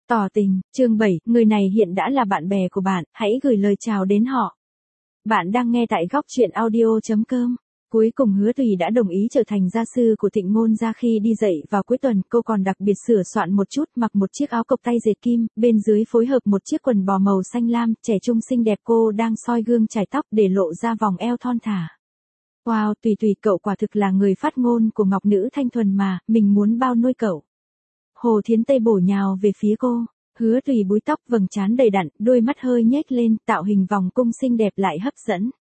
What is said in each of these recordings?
Tỏ tình, chương 7, người này hiện đã là bạn bè của bạn, hãy gửi lời chào đến họ. Bạn đang nghe tại góc truyện audio.com. Cuối cùng Hứa Tùy đã đồng ý trở thành gia sư của Thịnh Ngôn Gia khi đi dạy vào cuối tuần. Cô còn đặc biệt sửa soạn một chút, mặc một chiếc áo cộc tay dệt kim, bên dưới phối hợp một chiếc quần bò màu xanh lam, trẻ trung xinh đẹp. Cô đang soi gương chải tóc để lộ ra vòng eo thon thả. Wow, Tùy Tùy, cậu quả thực là người phát ngôn của ngọc nữ thanh thuần mà, mình muốn bao nuôi cậu. Hồ Thiến Tây bổ nhào về phía cô. Hứa Tùy búi tóc vầng trán đầy đặn, đôi mắt hơi nhếch lên, tạo hình vòng cung xinh đẹp lại hấp dẫn.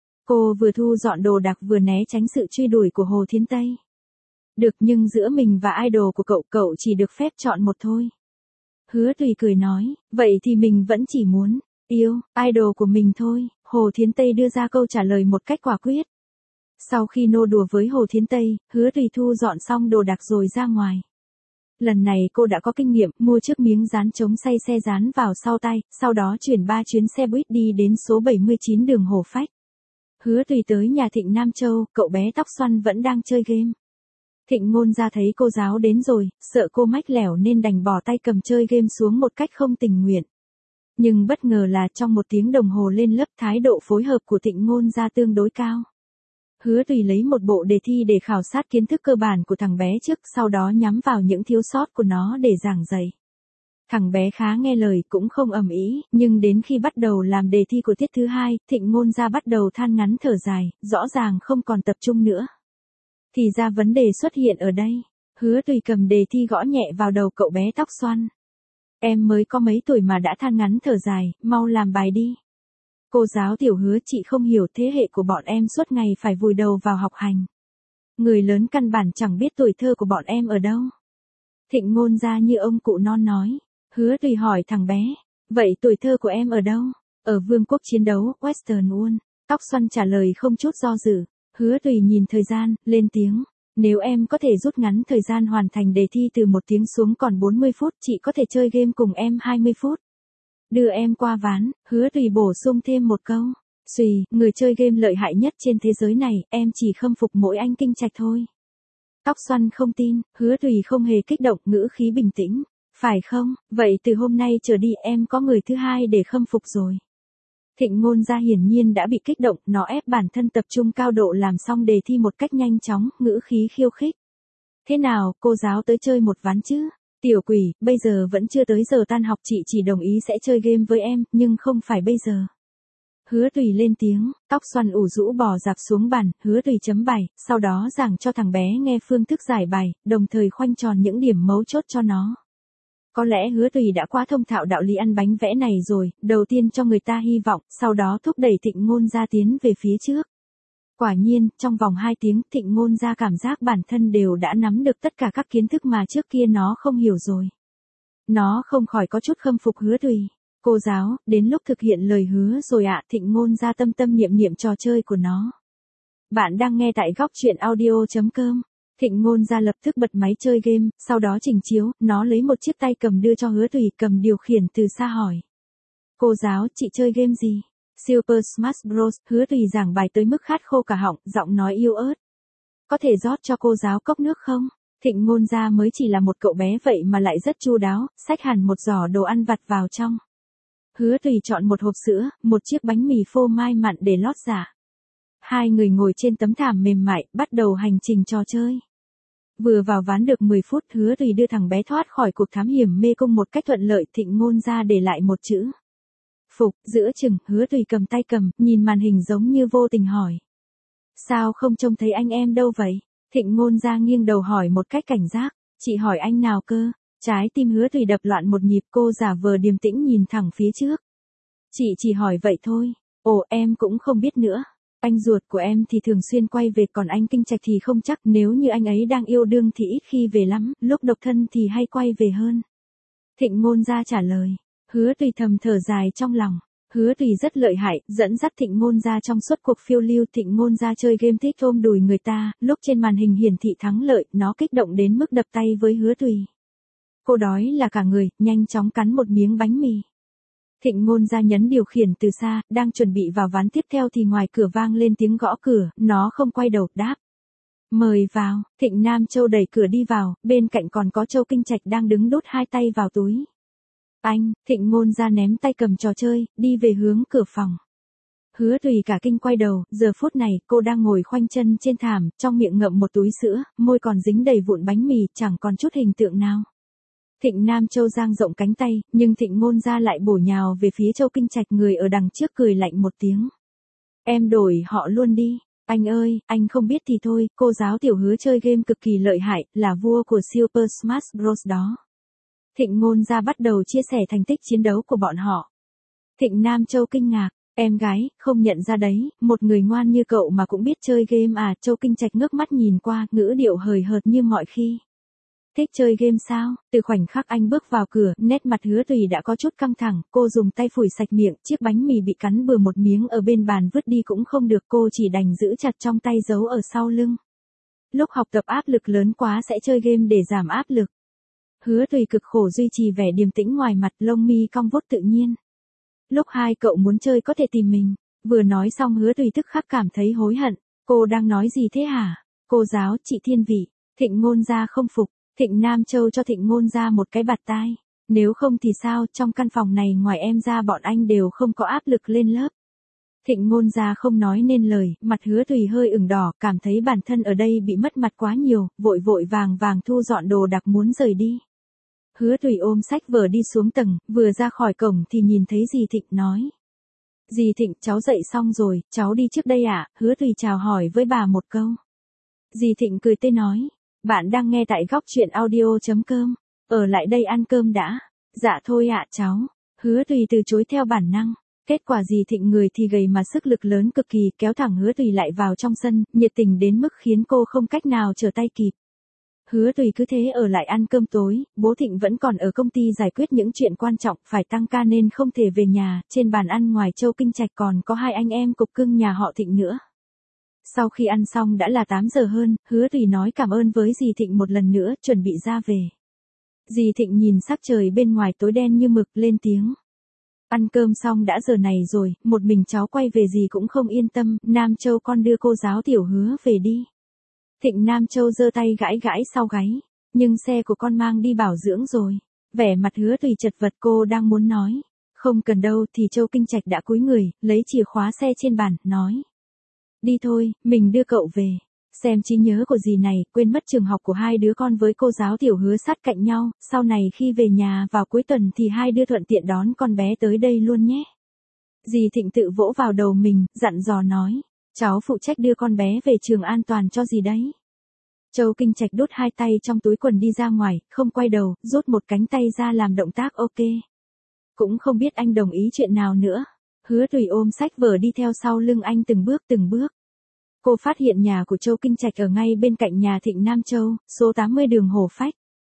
Cô vừa thu dọn đồ đạc vừa né tránh sự truy đuổi của Hồ Thiến Tây. Được, nhưng giữa mình và idol của cậu chỉ được phép chọn một thôi. Hứa Tùy cười nói, vậy thì mình vẫn chỉ muốn yêu idol của mình thôi. Hồ Thiến Tây đưa ra câu trả lời một cách quả quyết. Sau khi nô đùa với Hồ Thiến Tây, Hứa Tùy thu dọn xong đồ đạc rồi ra ngoài. Lần này cô đã có kinh nghiệm, mua chiếc miếng dán chống say xe dán vào sau tay, sau đó chuyển 3 chuyến xe buýt đi đến số 79 đường Hồ Phách. Hứa Tùy tới nhà Thịnh Nam Châu, cậu bé tóc xoăn vẫn đang chơi game. Thịnh Ngôn Gia thấy cô giáo đến rồi, sợ cô mách lẻo nên đành bỏ tay cầm chơi game xuống một cách không tình nguyện. Nhưng bất ngờ là trong 1 tiếng đồng hồ lên lớp, thái độ phối hợp của Thịnh Ngôn Gia tương đối cao. Hứa Tùy lấy một bộ đề thi để khảo sát kiến thức cơ bản của thằng bé trước, sau đó nhắm vào những thiếu sót của nó để giảng dạy. Thằng bé khá nghe lời, cũng không ầm ĩ, nhưng đến khi bắt đầu làm đề thi của tiết thứ 2, Thịnh Ngôn Gia bắt đầu than ngắn thở dài, rõ ràng không còn tập trung nữa. Thì ra vấn đề xuất hiện ở đây. Hứa Tùy cầm đề thi gõ nhẹ vào đầu cậu bé tóc xoăn. Em mới có mấy tuổi mà đã than ngắn thở dài, mau làm bài đi. Cô giáo Tiểu Hứa, chị không hiểu, thế hệ của bọn em suốt ngày phải vùi đầu vào học hành. Người lớn căn bản chẳng biết tuổi thơ của bọn em ở đâu. Thịnh Ngôn Gia như ông cụ non nói. Hứa Tùy hỏi thằng bé, vậy tuổi thơ của em ở đâu? Ở Vương quốc Chiến đấu, Western Wall. Tóc xoăn trả lời không chút do dự. Hứa Tùy nhìn thời gian, lên tiếng. Nếu em có thể rút ngắn thời gian hoàn thành đề thi từ 1 tiếng xuống còn 40 phút, chị có thể chơi game cùng em 20 phút. Đưa em qua ván. Hứa Tùy bổ sung thêm một câu. Xùy, người chơi game lợi hại nhất trên thế giới này, em chỉ khâm phục mỗi anh Kinh Trạch thôi. Tóc xoăn không tin, Hứa Tùy không hề kích động, ngữ khí bình tĩnh. Phải không, vậy từ hôm nay trở đi em có người thứ hai để khâm phục rồi. Thịnh Ngôn Gia hiển nhiên đã bị kích động, nó ép bản thân tập trung cao độ làm xong đề thi một cách nhanh chóng, ngữ khí khiêu khích. Thế nào, cô giáo tới chơi một ván chứ? Tiểu quỷ, bây giờ vẫn chưa tới giờ tan học, chị chỉ đồng ý sẽ chơi game với em, nhưng không phải bây giờ. Hứa Tùy lên tiếng, tóc xoăn ủ rũ bò dạp xuống bàn, Hứa Tùy chấm bài, sau đó giảng cho thằng bé nghe phương thức giải bài, đồng thời khoanh tròn những điểm mấu chốt cho nó. Có lẽ Hứa Tùy đã quá thông thạo đạo lý ăn bánh vẽ này rồi, đầu tiên cho người ta hy vọng, sau đó thúc đẩy Thịnh Ngôn Gia tiến về phía trước. Quả nhiên, trong vòng 2 tiếng, Thịnh Ngôn Gia cảm giác bản thân đều đã nắm được tất cả các kiến thức mà trước kia nó không hiểu rồi. Nó không khỏi có chút khâm phục Hứa Tùy. Cô giáo, đến lúc thực hiện lời hứa rồi ạ. Thịnh Ngôn Gia tâm tâm niệm niệm trò chơi của nó. Bạn đang nghe tại góc truyện audio.com. Thịnh Ngôn Gia lập tức bật máy chơi game, sau đó trình chiếu, nó lấy một chiếc tay cầm đưa cho Hứa Tùy, cầm điều khiển từ xa hỏi. Cô giáo, chị chơi game gì? Super Smash Bros. Hứa Tùy giảng bài tới mức khát khô cả họng, giọng nói yếu ớt. Có thể rót cho cô giáo cốc nước không? Thịnh Ngôn Gia mới chỉ là một cậu bé vậy mà lại rất chu đáo, xách hẳn một giỏ đồ ăn vặt vào trong. Hứa Tùy chọn một hộp sữa, một chiếc bánh mì phô mai mặn để lót dạ. Hai người ngồi trên tấm thảm mềm mại, bắt đầu hành trình trò chơi. Vừa vào ván được 10 phút, Hứa Tùy đưa thằng bé thoát khỏi cuộc thám hiểm mê cung một cách thuận lợi. Thịnh Ngôn Gia để lại một chữ. Phục. Giữa chừng, Hứa Tùy cầm tay cầm, nhìn màn hình giống như vô tình hỏi. Sao không trông thấy anh em đâu vậy? Thịnh Ngôn Gia nghiêng đầu hỏi một cách cảnh giác. Chị hỏi anh nào cơ? Trái tim Hứa Tùy đập loạn một nhịp, cô giả vờ điềm tĩnh nhìn thẳng phía trước. Chị chỉ hỏi vậy thôi. Ồ, em cũng không biết nữa. Anh ruột của em thì thường xuyên quay về, còn anh Kinh Trạch thì không chắc, nếu như anh ấy đang yêu đương thì ít khi về lắm, lúc độc thân thì hay quay về hơn. Thịnh Ngôn Gia trả lời. Hứa Tùy thầm thở dài trong lòng. Hứa Tùy rất lợi hại, dẫn dắt Thịnh Ngôn Gia trong suốt cuộc phiêu lưu. Thịnh Ngôn Gia chơi game thích ôm đùi người ta, lúc trên màn hình hiển thị thắng lợi, nó kích động đến mức đập tay với Hứa Tùy. Cô đói là cả người, nhanh chóng cắn một miếng bánh mì. Thịnh Ngôn Gia nhấn điều khiển từ xa, đang chuẩn bị vào ván tiếp theo thì ngoài cửa vang lên tiếng gõ cửa, nó không quay đầu, đáp. Mời vào. Thịnh Nam Châu đẩy cửa đi vào, bên cạnh còn có Châu Kinh Trạch đang đứng đút 2 tay vào túi. Anh, Thịnh Ngôn ra ném tay cầm trò chơi, đi về hướng cửa phòng. Hứa Tùy cả kinh quay đầu, giờ phút này cô đang ngồi khoanh chân trên thảm, trong miệng ngậm một túi sữa, môi còn dính đầy vụn bánh mì, chẳng còn chút hình tượng nào. Thịnh Nam Châu dang rộng cánh tay, nhưng Thịnh Ngôn ra lại bổ nhào về phía Châu Kinh Trạch, người ở đằng trước cười lạnh một tiếng. Em đổi họ luôn đi. Anh ơi, anh không biết thì thôi, cô giáo tiểu Hứa chơi game cực kỳ lợi hại, là vua của Super Smash Bros đó. Thịnh Ngôn ra bắt đầu chia sẻ thành tích chiến đấu của bọn họ. Thịnh Nam Châu kinh ngạc, em gái, không nhận ra đấy, một người ngoan như cậu mà cũng biết chơi game à? Châu Kinh Trạch ngước mắt nhìn qua, ngữ điệu hời hợt như mọi khi. Thích chơi game sao? Từ khoảnh khắc anh bước vào cửa, nét mặt Hứa Tùy đã có chút căng thẳng, cô dùng tay phủi sạch miệng, chiếc bánh mì bị cắn bừa một miếng ở bên bàn vứt đi cũng không được, cô chỉ đành giữ chặt trong tay giấu ở sau lưng. Lúc học tập áp lực lớn quá sẽ chơi game để giảm áp lực. Hứa Tùy cực khổ duy trì vẻ điềm tĩnh ngoài mặt, lông mi cong vuốt tự nhiên. Lúc hai cậu muốn chơi có thể tìm mình. Vừa nói xong Hứa Tùy tức khắc cảm thấy hối hận. Cô đang nói gì thế hả? Cô giáo, chị Thiên Vị. Thịnh Ngôn ra không phục. Thịnh Nam Châu cho Thịnh Ngôn ra một cái bạt tai. Nếu không thì sao, trong căn phòng này ngoài em ra bọn anh đều không có áp lực lên lớp. Thịnh Ngôn ra không nói nên lời, mặt Hứa Tùy hơi ửng đỏ, cảm thấy bản thân ở đây bị mất mặt quá nhiều, vội vội vàng vàng thu dọn đồ đạc muốn rời đi. Hứa Tùy ôm sách vở đi xuống tầng, vừa ra khỏi cổng thì nhìn thấy dì Thịnh nói. Dì Thịnh, cháu dậy xong rồi, cháu đi trước đây ạ. Hứa Tùy chào hỏi với bà một câu. Dì Thịnh cười tươi nói. Bạn đang nghe tại góc truyện audio.com. Ở lại đây ăn cơm đã. Dạ thôi ạ cháu. Hứa Tùy từ chối theo bản năng. Kết quả dì Thịnh người thì gầy mà sức lực lớn cực kỳ, kéo thẳng Hứa Tùy lại vào trong sân, nhiệt tình đến mức khiến cô không cách nào trở tay kịp. Hứa Tùy cứ thế ở lại ăn cơm tối, bố Thịnh vẫn còn ở công ty giải quyết những chuyện quan trọng, phải tăng ca nên không thể về nhà, trên bàn ăn ngoài Châu Kinh Trạch còn có hai anh em cục cưng nhà họ Thịnh nữa. Sau khi ăn xong đã là 8 giờ hơn, Hứa Tùy nói cảm ơn với dì Thịnh một lần nữa, chuẩn bị ra về. Dì Thịnh nhìn sắc trời bên ngoài tối đen như mực, lên tiếng. Ăn cơm xong đã giờ này rồi, một mình cháu quay về dì cũng không yên tâm, Nam Châu con đưa cô giáo tiểu Hứa về đi. Thịnh Nam Châu giơ tay gãi gãi sau gáy, nhưng xe của con mang đi bảo dưỡng rồi. Vẻ mặt Hứa Tùy chật vật, cô đang muốn nói. Không cần đâu thì Châu Kinh Trạch đã cúi người, lấy chìa khóa xe trên bàn, nói. Đi thôi, mình đưa cậu về. Xem trí nhớ của dì này, quên mất trường học của hai đứa con với cô giáo tiểu Hứa sát cạnh nhau, sau này khi về nhà vào cuối tuần thì hai đứa thuận tiện đón con bé tới đây luôn nhé. Dì Thịnh tự vỗ vào đầu mình, dặn dò nói. Cháu phụ trách đưa con bé về trường an toàn cho dì đấy. Châu Kinh Trạch đút hai tay trong túi quần đi ra ngoài, không quay đầu, rút một cánh tay ra làm động tác ok. Cũng không biết anh đồng ý chuyện nào nữa. Hứa Tùy ôm sách vở đi theo sau lưng anh từng bước từng bước. Cô phát hiện nhà của Châu Kinh Trạch ở ngay bên cạnh nhà Thịnh Nam Châu, số 80 đường Hồ Phách.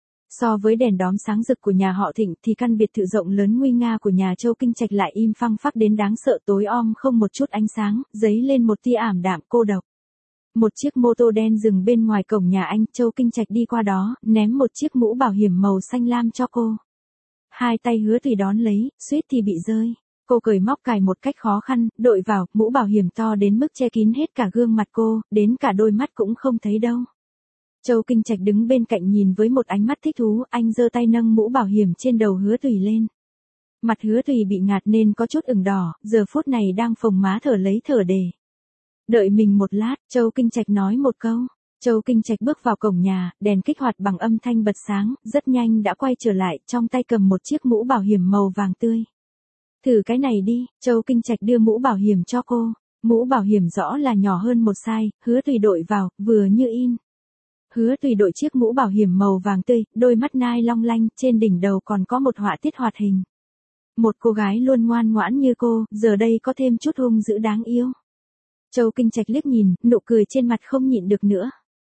So với đèn đóm sáng rực của nhà họ Thịnh thì căn biệt thự rộng lớn nguy nga của nhà Châu Kinh Trạch lại im phăng phắc đến đáng sợ, tối om không một chút ánh sáng, dấy lên một tia ảm đạm cô độc. Một chiếc mô tô đen dừng bên ngoài cổng nhà anh, Châu Kinh Trạch đi qua đó, ném một chiếc mũ bảo hiểm màu xanh lam cho cô. Hai tay Hứa Tùy đón lấy, suýt thì bị rơi. Cô cởi móc cài một cách khó khăn, đội vào, mũ bảo hiểm to đến mức che kín hết cả gương mặt cô, đến cả đôi mắt cũng không thấy đâu. Châu Kinh Trạch đứng bên cạnh nhìn với một ánh mắt thích thú, anh giơ tay nâng mũ bảo hiểm trên đầu Hứa Tùy lên. Mặt Hứa Tùy bị ngạt nên có chút ửng đỏ, giờ phút này đang phồng má thở lấy thở để. Đợi mình một lát, Châu Kinh Trạch nói một câu. Châu Kinh Trạch bước vào cổng nhà, đèn kích hoạt bằng âm thanh bật sáng, rất nhanh đã quay trở lại, trong tay cầm một chiếc mũ bảo hiểm màu vàng tươi. Thử cái này đi, Châu Kinh Trạch đưa mũ bảo hiểm cho cô. Mũ bảo hiểm rõ là nhỏ hơn một size, Hứa Tùy đội vào, vừa như in. Hứa Tùy đội chiếc mũ bảo hiểm màu vàng tươi, đôi mắt nai long lanh, trên đỉnh đầu còn có một họa tiết hoạt hình. Một cô gái luôn ngoan ngoãn như cô, giờ đây có thêm chút hung dữ đáng yêu. Châu Kinh Trạch liếc nhìn, nụ cười trên mặt không nhịn được nữa.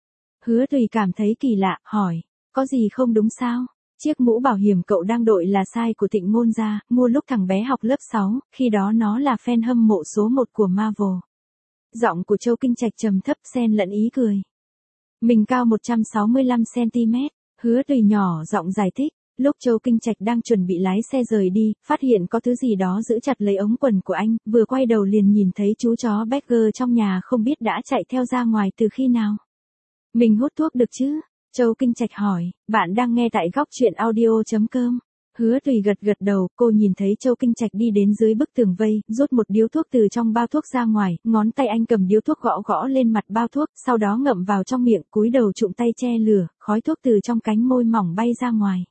Hứa Tùy cảm thấy kỳ lạ, hỏi, có gì không đúng sao? Chiếc mũ bảo hiểm cậu đang đội là size của Thịnh Ngôn ra, mua lúc thằng bé học lớp 6, khi đó nó là fan hâm mộ số 1 của Marvel. Giọng của Châu Kinh Trạch trầm thấp xen lẫn ý cười. Mình cao 165cm, Hứa Tùy nhỏ giọng giải thích. Lúc Châu Kinh Trạch đang chuẩn bị lái xe rời đi, phát hiện có thứ gì đó giữ chặt lấy ống quần của anh, vừa quay đầu liền nhìn thấy chú chó Badger trong nhà không biết đã chạy theo ra ngoài từ khi nào. Mình hút thuốc được chứ? Châu Kinh Trạch hỏi, bạn đang nghe tại góc truyện audio.com. Hứa Tùy gật gật đầu, cô nhìn thấy Châu Kinh Trạch đi đến dưới bức tường vây, rút một điếu thuốc từ trong bao thuốc ra ngoài, ngón tay anh cầm điếu thuốc gõ gõ lên mặt bao thuốc, sau đó ngậm vào trong miệng, cúi đầu trụm tay che lửa, khói thuốc từ trong cánh môi mỏng bay ra ngoài.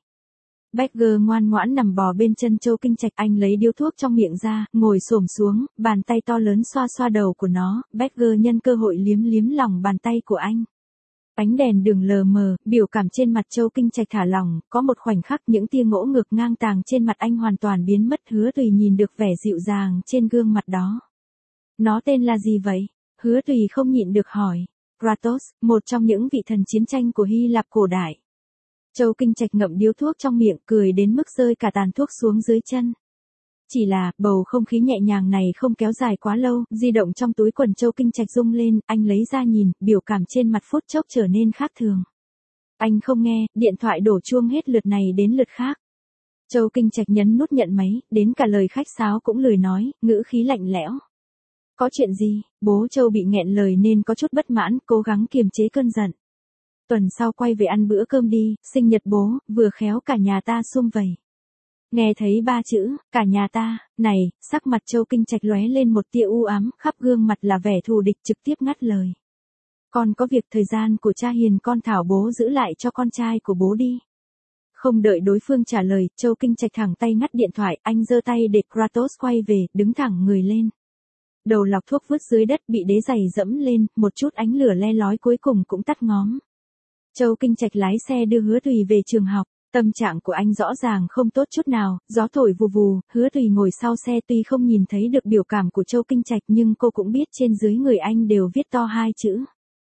Becker ngoan ngoãn nằm bò bên chân Châu Kinh Trạch, anh lấy điếu thuốc trong miệng ra, ngồi xổm xuống, bàn tay to lớn xoa xoa đầu của nó, Becker nhân cơ hội liếm liếm lòng bàn tay của anh. Ánh đèn đường lờ mờ, biểu cảm trên mặt Châu Kinh Trạch thả lỏng, có một khoảnh khắc những tia ngỗ ngược ngang tàng trên mặt anh hoàn toàn biến mất. Hứa Tùy nhìn được vẻ dịu dàng trên gương mặt đó. Nó tên là gì vậy? Hứa Tùy không nhịn được hỏi. Kratos, một trong những vị thần chiến tranh của Hy Lạp cổ đại. Châu Kinh Trạch ngậm điếu thuốc trong miệng, cười đến mức rơi cả tàn thuốc xuống dưới chân. Chỉ là, bầu không khí nhẹ nhàng này không kéo dài quá lâu, di động trong túi quần Châu Kinh Trạch rung lên, anh lấy ra nhìn, biểu cảm trên mặt phút chốc trở nên khác thường. Anh không nghe, điện thoại đổ chuông hết lượt này đến lượt khác. Châu Kinh Trạch nhấn nút nhận máy, đến cả lời khách sáo cũng lười nói, ngữ khí lạnh lẽo. Có chuyện gì? Bố Châu bị nghẹn lời nên có chút bất mãn, cố gắng kiềm chế cơn giận. Tuần sau quay về ăn bữa cơm đi, sinh nhật bố, vừa khéo cả nhà ta sum vầy. Nghe thấy ba chữ, cả nhà ta, này, sắc mặt Châu Kinh Trạch lóe lên một tia u ám, khắp gương mặt là vẻ thù địch, trực tiếp ngắt lời. Con có việc, thời gian của cha hiền con thảo bố giữ lại cho con trai của bố đi. Không đợi đối phương trả lời, Châu Kinh Trạch thẳng tay ngắt điện thoại, anh giơ tay để Kratos quay về, đứng thẳng người lên. Đầu lọc thuốc vứt dưới đất bị đế giày dẫm lên, một chút ánh lửa le lói cuối cùng cũng tắt ngóm. Châu Kinh Trạch lái xe đưa Hứa Tùy về trường học. Tâm trạng của anh rõ ràng không tốt chút nào, gió thổi vù vù, Hứa Tùy ngồi sau xe tuy không nhìn thấy được biểu cảm của Châu Kinh Trạch nhưng cô cũng biết trên dưới người anh đều viết to hai chữ.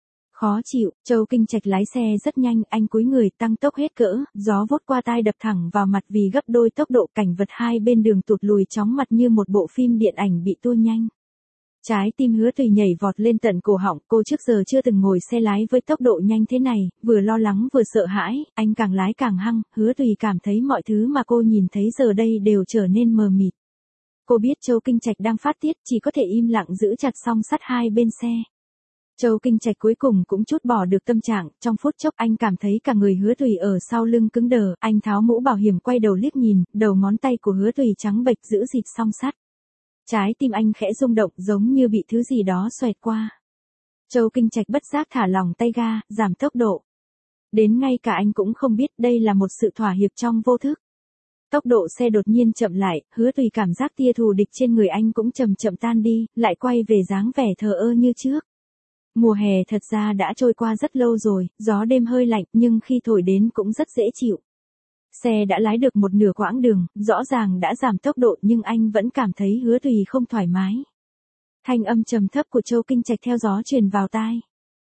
Khó chịu. Châu Kinh Trạch lái xe rất nhanh, anh cúi người tăng tốc hết cỡ, gió vút qua tai đập thẳng vào mặt vì gấp đôi tốc độ, cảnh vật hai bên đường tụt lùi chóng mặt như một bộ phim điện ảnh bị tua nhanh. Trái tim Hứa Tùy nhảy vọt lên tận cổ họng, cô trước giờ chưa từng ngồi xe lái với tốc độ nhanh thế này, vừa lo lắng vừa sợ hãi, anh càng lái càng hăng, Hứa Tùy cảm thấy mọi thứ mà cô nhìn thấy giờ đây đều trở nên mờ mịt. Cô biết Châu Kinh Trạch đang phát tiết, chỉ có thể im lặng giữ chặt song sắt hai bên xe. Châu Kinh Trạch cuối cùng cũng trút bỏ được tâm trạng, trong phút chốc anh cảm thấy cả người Hứa Tùy ở sau lưng cứng đờ, anh tháo mũ bảo hiểm quay đầu liếc nhìn, đầu ngón tay của Hứa Tùy trắng bệch giữ dịt song sắt. Trái tim anh khẽ rung động giống như bị thứ gì đó xoẹt qua. Châu Kinh Trạch bất giác thả lỏng tay ga, giảm tốc độ. Đến ngay cả anh cũng không biết đây là một sự thỏa hiệp trong vô thức. Tốc độ xe đột nhiên chậm lại, Hứa Tùy cảm giác tia thù địch trên người anh cũng chậm chậm tan đi, lại quay về dáng vẻ thờ ơ như trước. Mùa hè thật ra đã trôi qua rất lâu rồi, gió đêm hơi lạnh nhưng khi thổi đến cũng rất dễ chịu. Xe đã lái được một nửa quãng đường, rõ ràng đã giảm tốc độ nhưng anh vẫn cảm thấy Hứa Tùy không thoải mái. Thanh âm trầm thấp của Châu Kinh Trạch theo gió truyền vào tai.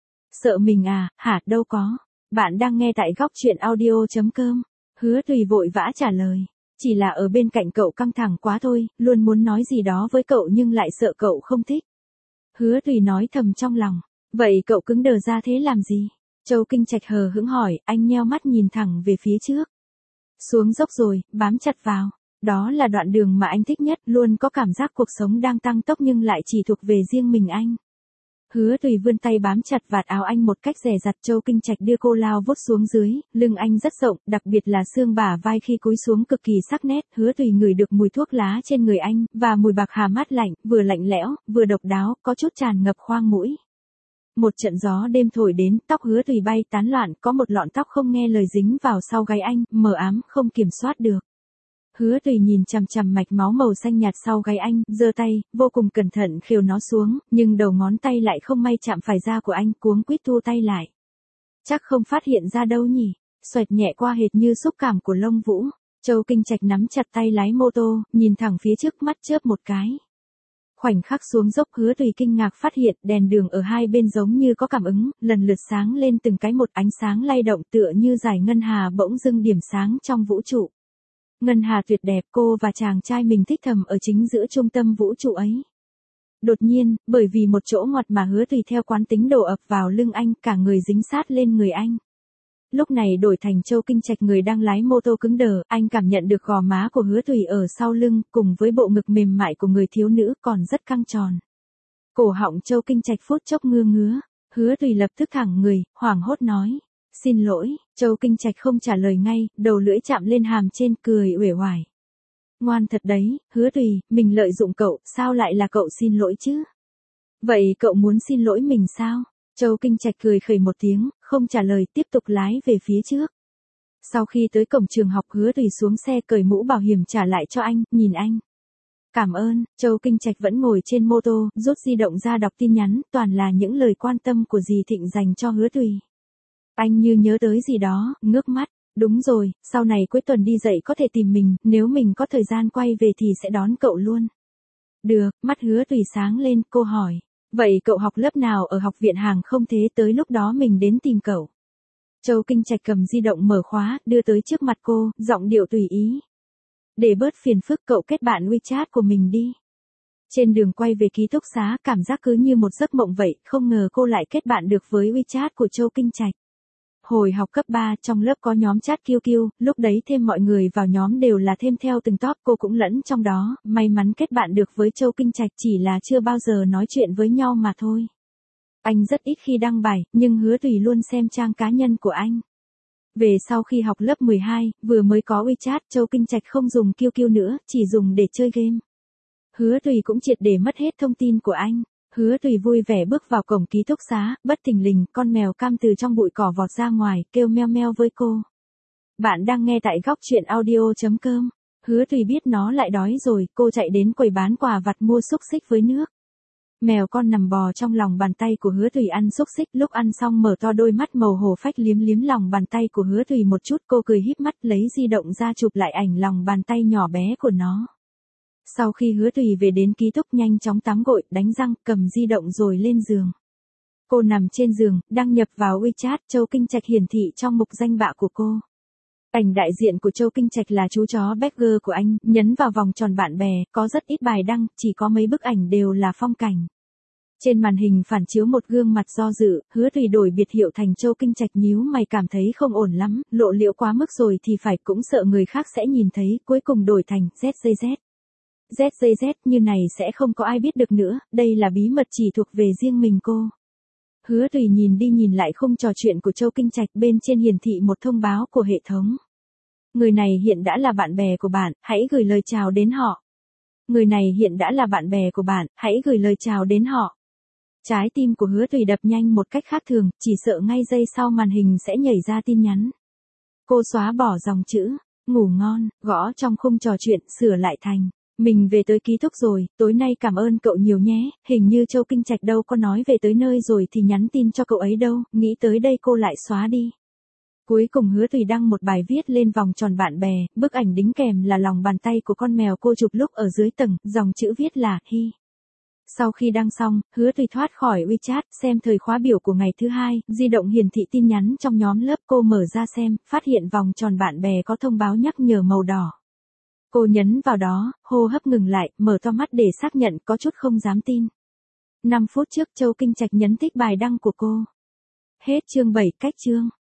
Sợ mình à, hả, đâu có. Bạn đang nghe tại góc truyện audio.com. Hứa Tùy vội vã trả lời. Chỉ là ở bên cạnh cậu căng thẳng quá thôi, luôn muốn nói gì đó với cậu nhưng lại sợ cậu không thích. Hứa Tùy nói thầm trong lòng. Vậy cậu cứng đờ ra thế làm gì? Châu Kinh Trạch hờ hững hỏi, anh nheo mắt nhìn thẳng về phía trước. Xuống dốc rồi, bám chặt vào. Đó là đoạn đường mà anh thích nhất, luôn có cảm giác cuộc sống đang tăng tốc nhưng lại chỉ thuộc về riêng mình anh. Hứa Tùy vươn tay bám chặt vạt áo anh một cách dè dặt. Châu Kinh Trạch đưa cô lao vút xuống dưới, lưng anh rất rộng, đặc biệt là xương bả vai khi cúi xuống cực kỳ sắc nét. Hứa Tùy ngửi được mùi thuốc lá trên người anh, và mùi bạc hà mát lạnh, vừa lạnh lẽo, vừa độc đáo, có chút tràn ngập khoang mũi. Một trận gió đêm thổi đến, tóc Hứa Tùy bay tán loạn, có một lọn tóc không nghe lời dính vào sau gáy anh, mờ ám, không kiểm soát được. Hứa Tùy nhìn chằm chằm mạch máu màu xanh nhạt sau gáy anh, giơ tay, vô cùng cẩn thận khều nó xuống, nhưng đầu ngón tay lại không may chạm phải da của anh, cuống quýt thu tay lại. Chắc không phát hiện ra đâu nhỉ, xoẹt nhẹ qua hệt như xúc cảm của lông vũ. Châu Kinh Trạch nắm chặt tay lái mô tô, nhìn thẳng phía trước, mắt chớp một cái. Khoảnh khắc xuống dốc, Hứa Tùy kinh ngạc phát hiện đèn đường ở hai bên giống như có cảm ứng, lần lượt sáng lên từng cái một, ánh sáng lay động tựa như dải ngân hà bỗng dưng điểm sáng trong vũ trụ. Ngân hà tuyệt đẹp, cô và chàng trai mình thích thầm ở chính giữa trung tâm vũ trụ ấy. Đột nhiên, bởi vì một chỗ ngoặt mà Hứa Tùy theo quán tính đổ ập vào lưng anh, cả người dính sát lên người anh. Lúc này đổi thành Châu Kinh Trạch, người đang lái mô tô cứng đờ, anh cảm nhận được gò má của Hứa Tùy ở sau lưng, cùng với bộ ngực mềm mại của người thiếu nữ còn rất căng tròn. Cổ họng Châu Kinh Trạch phút chốc ngứa ngứa, Hứa Tùy lập tức thẳng người, hoảng hốt nói. Xin lỗi, Châu Kinh Trạch không trả lời ngay, đầu lưỡi chạm lên hàm trên cười uể oải. Ngoan thật đấy, Hứa Tùy, mình lợi dụng cậu, sao lại là cậu xin lỗi chứ? Vậy cậu muốn xin lỗi mình sao? Châu Kinh Trạch cười khẩy một tiếng, không trả lời, tiếp tục lái về phía trước. Sau khi tới cổng trường học, Hứa Tùy xuống xe cởi mũ bảo hiểm trả lại cho anh, nhìn anh. Cảm ơn. Châu Kinh Trạch vẫn ngồi trên mô tô, rút di động ra đọc tin nhắn, toàn là những lời quan tâm của dì Thịnh dành cho Hứa Tùy. Anh như nhớ tới gì đó, ngước mắt. Đúng rồi, sau này cuối tuần đi dạy có thể tìm mình, nếu mình có thời gian quay về thì sẽ đón cậu luôn. Được, mắt Hứa Tùy sáng lên, cô hỏi. Vậy cậu học lớp nào ở học viện hàng không thế, tới lúc đó mình đến tìm cậu. Châu Kinh Trạch cầm di động mở khóa, đưa tới trước mặt cô, giọng điệu tùy ý. Để bớt phiền phức cậu kết bạn WeChat của mình đi. Trên đường quay về ký túc xá, cảm giác cứ như một giấc mộng vậy, không ngờ cô lại kết bạn được với WeChat của Châu Kinh Trạch. Hồi học cấp 3, trong lớp có nhóm chat QQ, lúc đấy thêm mọi người vào nhóm đều là thêm theo từng top, cô cũng lẫn trong đó, may mắn kết bạn được với Châu Kinh Trạch, chỉ là chưa bao giờ nói chuyện với nhau mà thôi. Anh rất ít khi đăng bài, nhưng Hứa Tùy luôn xem trang cá nhân của anh. Về sau khi học lớp 12, vừa mới có WeChat, Châu Kinh Trạch không dùng QQ nữa, chỉ dùng để chơi game. Hứa Tùy cũng triệt để mất hết thông tin của anh. Hứa Tùy vui vẻ bước vào cổng ký túc xá, bất thình lình, con mèo cam từ trong bụi cỏ vọt ra ngoài, kêu meo meo với cô. Bạn đang nghe tại góc truyện audio.com. Hứa Tùy biết nó lại đói rồi, cô chạy đến quầy bán quà vặt mua xúc xích với nước. Mèo con nằm bò trong lòng bàn tay của Hứa Tùy ăn xúc xích, lúc ăn xong mở to đôi mắt màu hổ phách liếm liếm lòng bàn tay của Hứa Tùy một chút, cô cười híp mắt lấy di động ra chụp lại ảnh lòng bàn tay nhỏ bé của nó. Sau khi Hứa Tùy về đến ký túc nhanh chóng tắm gội, đánh răng, cầm di động rồi lên giường. Cô nằm trên giường, đăng nhập vào WeChat, Châu Kinh Trạch hiển thị trong mục danh bạ của cô. Ảnh đại diện của Châu Kinh Trạch là chú chó Berger của anh, nhấn vào vòng tròn bạn bè, có rất ít bài đăng, chỉ có mấy bức ảnh đều là phong cảnh. Trên màn hình phản chiếu một gương mặt do dự, Hứa Tùy đổi biệt hiệu thành Châu Kinh Trạch, nhíu mày cảm thấy không ổn lắm, lộ liễu quá mức rồi thì phải, cũng sợ người khác sẽ nhìn thấy, cuối cùng đổi thành ZZZ. ZZZ như này sẽ không có ai biết được nữa, đây là bí mật chỉ thuộc về riêng mình cô. Hứa Tùy nhìn đi nhìn lại khung trò chuyện của Châu Kinh Trạch, bên trên hiển thị một thông báo của hệ thống. Người này hiện đã là bạn bè của bạn, hãy gửi lời chào đến họ. Người này hiện đã là bạn bè của bạn, hãy gửi lời chào đến họ. Trái tim của Hứa Tùy đập nhanh một cách khác thường, chỉ sợ ngay giây sau màn hình sẽ nhảy ra tin nhắn. Cô xóa bỏ dòng chữ, ngủ ngon, gõ trong khung trò chuyện, sửa lại thành. Mình về tới ký túc rồi, tối nay cảm ơn cậu nhiều nhé, hình như Châu Kinh Trạch đâu có nói về tới nơi rồi thì nhắn tin cho cậu ấy đâu, nghĩ tới đây cô lại xóa đi. Cuối cùng Hứa Tùy đăng một bài viết lên vòng tròn bạn bè, bức ảnh đính kèm là lòng bàn tay của con mèo cô chụp lúc ở dưới tầng, dòng chữ viết là hi. Sau khi đăng xong, Hứa Tùy thoát khỏi WeChat, xem thời khóa biểu của ngày thứ hai, di động hiển thị tin nhắn trong nhóm lớp, cô mở ra xem, phát hiện vòng tròn bạn bè có thông báo nhắc nhở màu đỏ. Cô nhấn vào đó, hô hấp ngừng lại, mở to mắt để xác nhận, có chút không dám tin. 5 phút trước Châu Kinh Trạch nhấn thích bài đăng của cô. Hết chương 7, cách chương.